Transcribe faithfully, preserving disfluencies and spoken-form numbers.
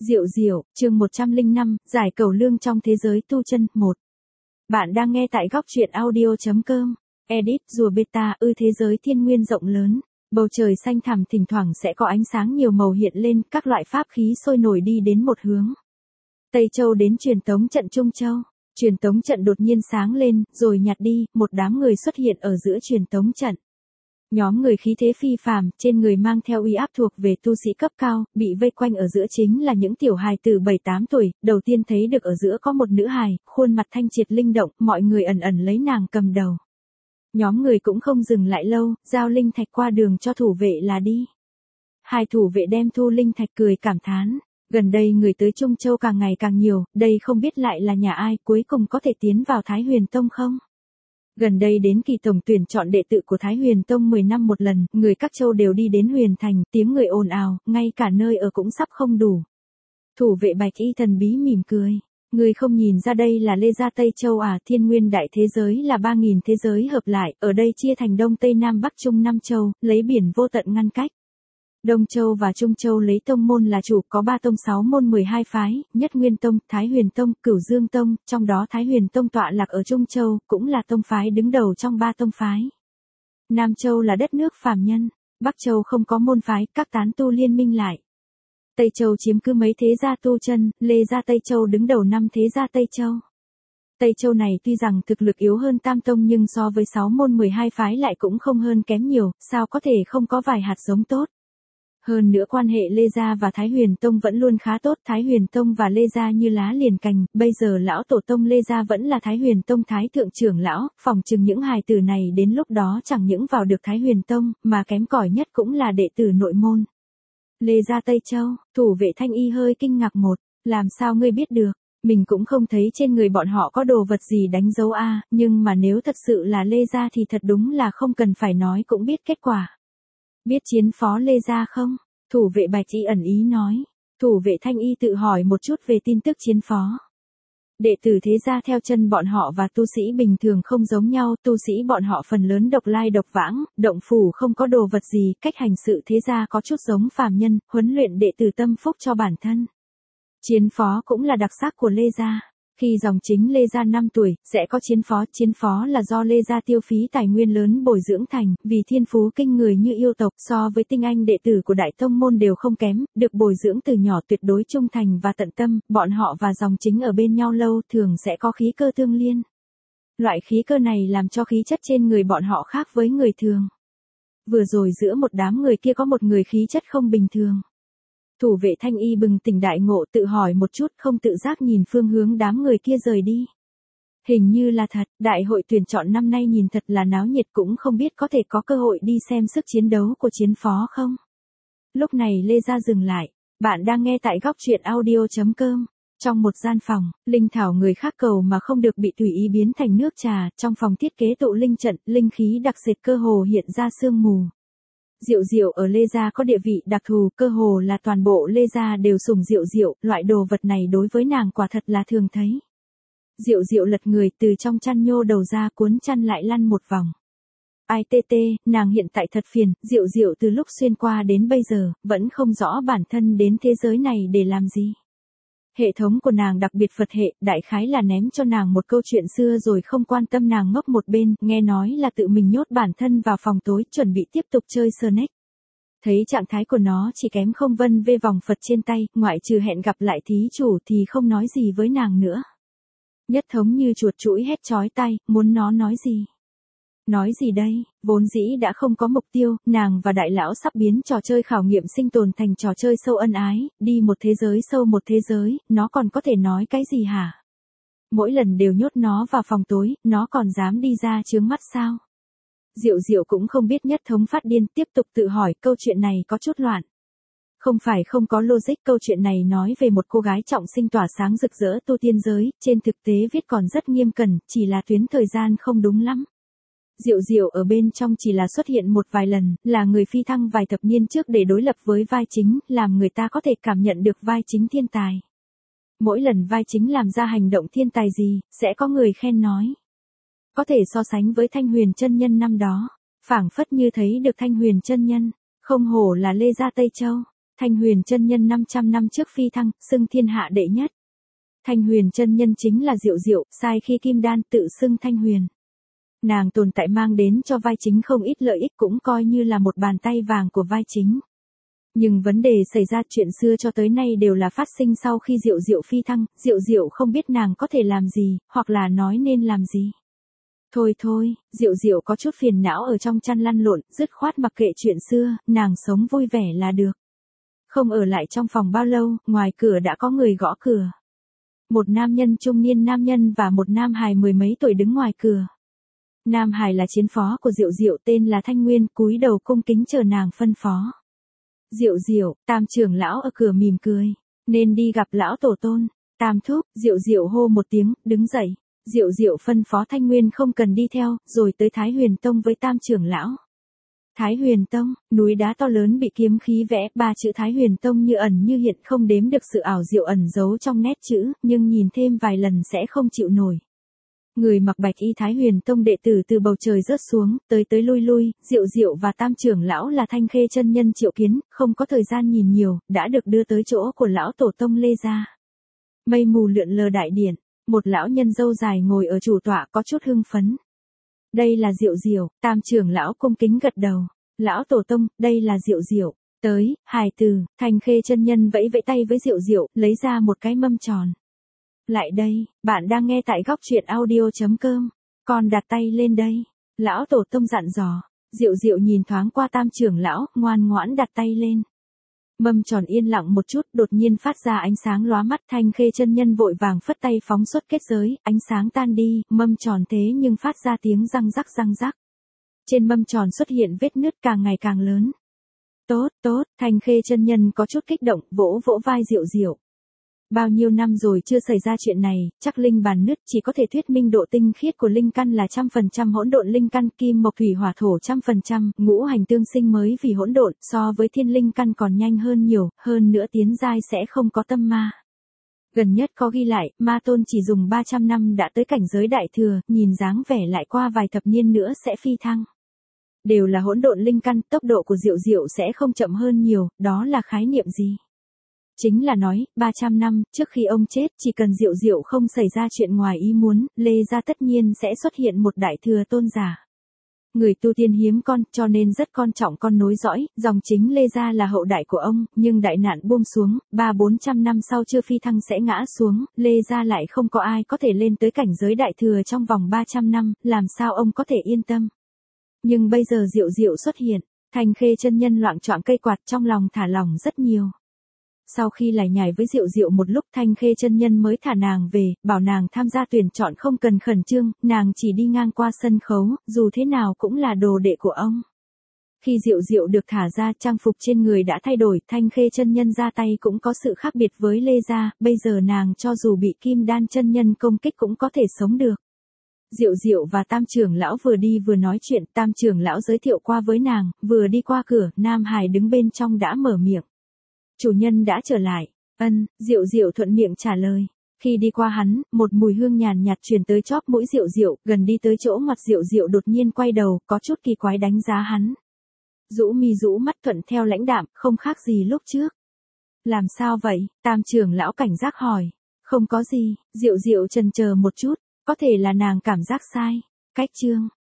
Diệu diệu, chương một trăm lẻ năm, giải cầu lương trong thế giới tu chân, một. Bạn đang nghe tại góc truyện audio.com. Edit, rùa beta, ư thế giới thiên nguyên rộng lớn. Bầu trời xanh thẳm thỉnh thoảng sẽ có ánh sáng nhiều màu hiện lên, các loại pháp khí sôi nổi đi đến một hướng. Tây Châu đến truyền tống trận Trung Châu. Truyền tống trận đột nhiên sáng lên, rồi nhạt đi, một đám người xuất hiện ở giữa truyền tống trận. Nhóm người khí thế phi phàm, trên người mang theo uy áp thuộc về tu sĩ cấp cao, bị vây quanh ở giữa chính là những tiểu hài từ bảy tám tuổi, đầu tiên thấy được ở giữa có một nữ hài, khuôn mặt thanh triệt linh động, mọi người ẩn ẩn lấy nàng cầm đầu. Nhóm người cũng không dừng lại lâu, giao linh thạch qua đường cho thủ vệ là đi. Hai thủ vệ đem thu linh thạch cười cảm thán, gần đây người tới Trung Châu càng ngày càng nhiều, đây không biết lại là nhà ai, cuối cùng có thể tiến vào Thái Huyền Tông không? Gần đây đến kỳ tổng tuyển chọn đệ tử của Thái Huyền Tông mười năm một lần, người các châu đều đi đến Huyền Thành, tiếng người ồn ào, ngay cả nơi ở cũng sắp không đủ. Thủ vệ Bạch Y thần bí mỉm cười, người không nhìn ra đây là Lê Gia Tây Châu à? Thiên nguyên đại thế giới là ba nghìn thế giới hợp lại, ở đây chia thành Đông Tây Nam Bắc Trung năm châu, lấy biển vô tận ngăn cách. Đông Châu và Trung Châu lấy tông môn là chủ, có ba tông sáu môn mười hai phái, Nhất Nguyên Tông, Thái Huyền Tông, Cửu Dương Tông, trong đó Thái Huyền Tông tọa lạc ở Trung Châu, cũng là tông phái đứng đầu trong ba tông phái. Nam Châu là đất nước phàm nhân, Bắc Châu không có môn phái, các tán tu liên minh lại. Tây Châu chiếm cứ mấy thế gia tu chân, Lê Gia Tây Châu đứng đầu năm thế gia Tây Châu. Tây Châu này tuy rằng thực lực yếu hơn Tam Tông nhưng so với sáu môn mười hai phái lại cũng không hơn kém nhiều, sao có thể không có vài hạt giống tốt. Hơn nữa quan hệ Lê Gia và Thái Huyền Tông vẫn luôn khá tốt, Thái Huyền Tông và Lê Gia như lá liền cành, bây giờ lão tổ tông Lê Gia vẫn là Thái Huyền Tông Thái Thượng trưởng lão, phòng chừng những hài tử này đến lúc đó chẳng những vào được Thái Huyền Tông, mà kém cỏi nhất cũng là đệ tử nội môn. Lê Gia Tây Châu, thủ vệ Thanh Y hơi kinh ngạc một, làm sao ngươi biết được, mình cũng không thấy trên người bọn họ có đồ vật gì đánh dấu a, nhưng mà nếu thật sự là Lê Gia thì thật đúng là không cần phải nói cũng biết kết quả. Biết chiến phó Lê Gia không? Thủ vệ Bạch Y ẩn ý nói. Thủ vệ Thanh Y tự hỏi một chút về tin tức chiến phó. Đệ tử thế gia theo chân bọn họ và tu sĩ bình thường không giống nhau, tu sĩ bọn họ phần lớn độc lai độc vãng, động phủ không có đồ vật gì, cách hành sự thế gia có chút giống phàm nhân, huấn luyện đệ tử tâm phúc cho bản thân. Chiến phó cũng là đặc sắc của Lê Gia. Khi dòng chính Lê Gia năm tuổi, sẽ có chiến phó, chiến phó là do Lê Gia tiêu phí tài nguyên lớn bồi dưỡng thành, vì thiên phú kinh người như yêu tộc, so với tinh anh đệ tử của đại tông môn đều không kém, được bồi dưỡng từ nhỏ tuyệt đối trung thành và tận tâm, bọn họ và dòng chính ở bên nhau lâu thường sẽ có khí cơ tương liên. Loại khí cơ này làm cho khí chất trên người bọn họ khác với người thường. Vừa rồi giữa một đám người kia có một người khí chất không bình thường. Thủ vệ Thanh Y bừng tỉnh đại ngộ, tự hỏi một chút, không tự giác nhìn phương hướng đám người kia rời đi. Hình như là thật, đại hội tuyển chọn năm nay nhìn thật là náo nhiệt, cũng không biết có thể có cơ hội đi xem sức chiến đấu của chiến phó không. Lúc này Lê Gia dừng lại, bạn đang nghe tại góc truyện audio.com. Trong một gian phòng, linh thảo người khác cầu mà không được bị tùy ý biến thành nước trà, trong phòng thiết kế tụ linh trận, linh khí đặc sệt cơ hồ hiện ra sương mù. Diệu diệu ở Lê Gia có địa vị đặc thù, cơ hồ là toàn bộ Lê Gia đều sùng diệu diệu, loại đồ vật này đối với nàng quả thật là thường thấy. Diệu diệu lật người từ trong chăn nhô đầu ra, cuốn chăn lại lăn một vòng. Ai tê tê, nàng hiện tại thật phiền, diệu diệu từ lúc xuyên qua đến bây giờ, vẫn không rõ bản thân đến thế giới này để làm gì. Hệ thống của nàng đặc biệt Phật hệ, đại khái là ném cho nàng một câu chuyện xưa rồi không quan tâm nàng ngốc một bên, nghe nói là tự mình nhốt bản thân vào phòng tối, chuẩn bị tiếp tục chơi Snake. Thấy trạng thái của nó chỉ kém không vân vê vòng Phật trên tay, ngoại trừ hẹn gặp lại thí chủ thì không nói gì với nàng nữa. Nhất thống như chuột chũi hét chói tai, muốn nó nói gì? Nói gì đây, vốn dĩ đã không có mục tiêu, nàng và đại lão sắp biến trò chơi khảo nghiệm sinh tồn thành trò chơi sâu ân ái, đi một thế giới sâu một thế giới, nó còn có thể nói cái gì hả? Mỗi lần đều nhốt nó vào phòng tối, nó còn dám đi ra chướng mắt sao? Diệu diệu cũng không biết nhất thống phát điên, tiếp tục tự hỏi câu chuyện này có chút loạn. Không phải không có logic, câu chuyện này nói về một cô gái trọng sinh tỏa sáng rực rỡ tu tiên giới, trên thực tế viết còn rất nghiêm cẩn, chỉ là tuyến thời gian không đúng lắm. Diệu diệu ở bên trong chỉ là xuất hiện một vài lần, là người phi thăng vài thập niên trước để đối lập với vai chính, làm người ta có thể cảm nhận được vai chính thiên tài. Mỗi lần vai chính làm ra hành động thiên tài gì, sẽ có người khen nói. Có thể so sánh với Thanh Huyền chân nhân năm đó, phảng phất như thấy được Thanh Huyền chân nhân, không hổ là Lê Gia Tây Châu. Thanh Huyền chân nhân năm trăm năm trước phi thăng, xưng thiên hạ đệ nhất. Thanh Huyền chân nhân chính là Diệu Diệu, sai khi kim đan tự xưng Thanh Huyền. Nàng tồn tại mang đến cho vai chính không ít lợi ích, cũng coi như là một bàn tay vàng của vai chính. Nhưng vấn đề xảy ra, chuyện xưa cho tới nay đều là phát sinh sau khi Diệu Diệu phi thăng, Diệu Diệu không biết nàng có thể làm gì, hoặc là nói nên làm gì. Thôi thôi, Diệu Diệu có chút phiền não ở trong chăn lăn lộn, dứt khoát mặc kệ chuyện xưa, nàng sống vui vẻ là được. Không ở lại trong phòng bao lâu, ngoài cửa đã có người gõ cửa. Một nam nhân trung niên nam nhân và một nam hài mười mấy tuổi đứng ngoài cửa. Nam hài là chiến phó của Diệu Diệu, tên là Thanh Nguyên, cúi đầu cung kính chờ nàng phân phó. Diệu Diệu, Tam trưởng lão ở cửa mỉm cười, nên đi gặp lão tổ tôn. Tam thúc, Diệu Diệu hô một tiếng, đứng dậy. Diệu Diệu phân phó Thanh Nguyên không cần đi theo, rồi tới Thái Huyền Tông với Tam trưởng lão. Thái Huyền Tông, núi đá to lớn bị kiếm khí vẽ, ba chữ Thái Huyền Tông như ẩn như hiện, không đếm được sự ảo diệu ẩn giấu trong nét chữ, nhưng nhìn thêm vài lần sẽ không chịu nổi. Người mặc bạch y Thái Huyền Tông đệ tử từ bầu trời rớt xuống, tới tới lui lui, Diệu Diệu và Tam trưởng lão là Thanh Khê chân nhân Triệu Kiến, không có thời gian nhìn nhiều, đã được đưa tới chỗ của lão tổ tông Lê gia. Mây mù lượn lờ đại điện, một lão nhân râu dài ngồi ở chủ tọa có chút hưng phấn. Đây là Diệu Diệu, Tam trưởng lão cung kính gật đầu. Lão tổ tông, đây là Diệu Diệu. Tới, hài từ, Thanh Khê chân nhân vẫy vẫy tay với Diệu Diệu, lấy ra một cái mâm tròn. Lại đây, bạn đang nghe tại góc truyện audio chấm com. Con đặt tay lên đây. Lão tổ tông dặn dò. Diệu Diệu nhìn thoáng qua Tam trưởng lão, ngoan ngoãn đặt tay lên. Mâm tròn yên lặng một chút, đột nhiên phát ra ánh sáng lóa mắt. Thanh Khê chân nhân vội vàng phất tay phóng xuất kết giới, ánh sáng tan đi, mâm tròn thế nhưng phát ra tiếng răng rắc răng rắc. Trên mâm tròn xuất hiện vết nứt càng ngày càng lớn. Tốt, tốt, Thanh Khê chân nhân có chút kích động, vỗ vỗ vai Diệu Diệu. Bao nhiêu năm rồi chưa xảy ra chuyện này, chắc linh bàn nứt chỉ có thể thuyết minh độ tinh khiết của linh căn là trăm phần trăm hỗn độn linh căn, kim mộc thủy hỏa thổ trăm phần trăm, ngũ hành tương sinh mới vì hỗn độn, so với thiên linh căn còn nhanh hơn nhiều, hơn nữa tiến giai sẽ không có tâm ma. Gần nhất có ghi lại, ma tôn chỉ dùng ba trăm năm đã tới cảnh giới đại thừa, nhìn dáng vẻ lại qua vài thập niên nữa sẽ phi thăng. Đều là hỗn độn linh căn, tốc độ của Diệu Diệu sẽ không chậm hơn nhiều, đó là khái niệm gì? Chính là nói, ba trăm năm, trước khi ông chết, chỉ cần Diệu Diệu không xảy ra chuyện ngoài ý muốn, Lê gia tất nhiên sẽ xuất hiện một đại thừa tôn giả. Người tu tiên hiếm con, cho nên rất coi trọng con nối dõi, dòng chính Lê gia là hậu đại của ông, nhưng đại nạn buông xuống, ba bốn trăm năm sau chưa phi thăng sẽ ngã xuống, Lê gia lại không có ai có thể lên tới cảnh giới đại thừa trong vòng ba trăm năm, làm sao ông có thể yên tâm. Nhưng bây giờ Diệu Diệu xuất hiện, Thanh Khê chân nhân loạng choạng cây quạt, trong lòng thả lỏng rất nhiều. Sau khi lải nhải với Diệu Diệu một lúc, Thanh Khê chân nhân mới thả nàng về, bảo nàng tham gia tuyển chọn không cần khẩn trương, nàng chỉ đi ngang qua sân khấu, dù thế nào cũng là đồ đệ của ông. Khi Diệu Diệu được thả ra, trang phục trên người đã thay đổi, Thanh Khê chân nhân ra tay cũng có sự khác biệt với Lê gia, bây giờ nàng cho dù bị Kim Đan chân nhân công kích cũng có thể sống được. Diệu Diệu và Tam trưởng lão vừa đi vừa nói chuyện, Tam trưởng lão giới thiệu qua với nàng, vừa đi qua cửa, Nam Hải đứng bên trong đã mở miệng. Chủ nhân đã trở lại. Ân, Diệu Diệu thuận miệng trả lời. Khi đi qua hắn, một mùi hương nhàn nhạt truyền tới chóp mũi Diệu Diệu, gần đi tới chỗ mặt Diệu Diệu đột nhiên quay đầu, có chút kỳ quái đánh giá hắn. Rũ mi rũ mắt thuận theo lãnh đạm, không khác gì lúc trước. Làm sao vậy? Tam trưởng lão cảnh giác hỏi. Không có gì, Diệu Diệu chần chờ một chút, có thể là nàng cảm giác sai. Cách chương.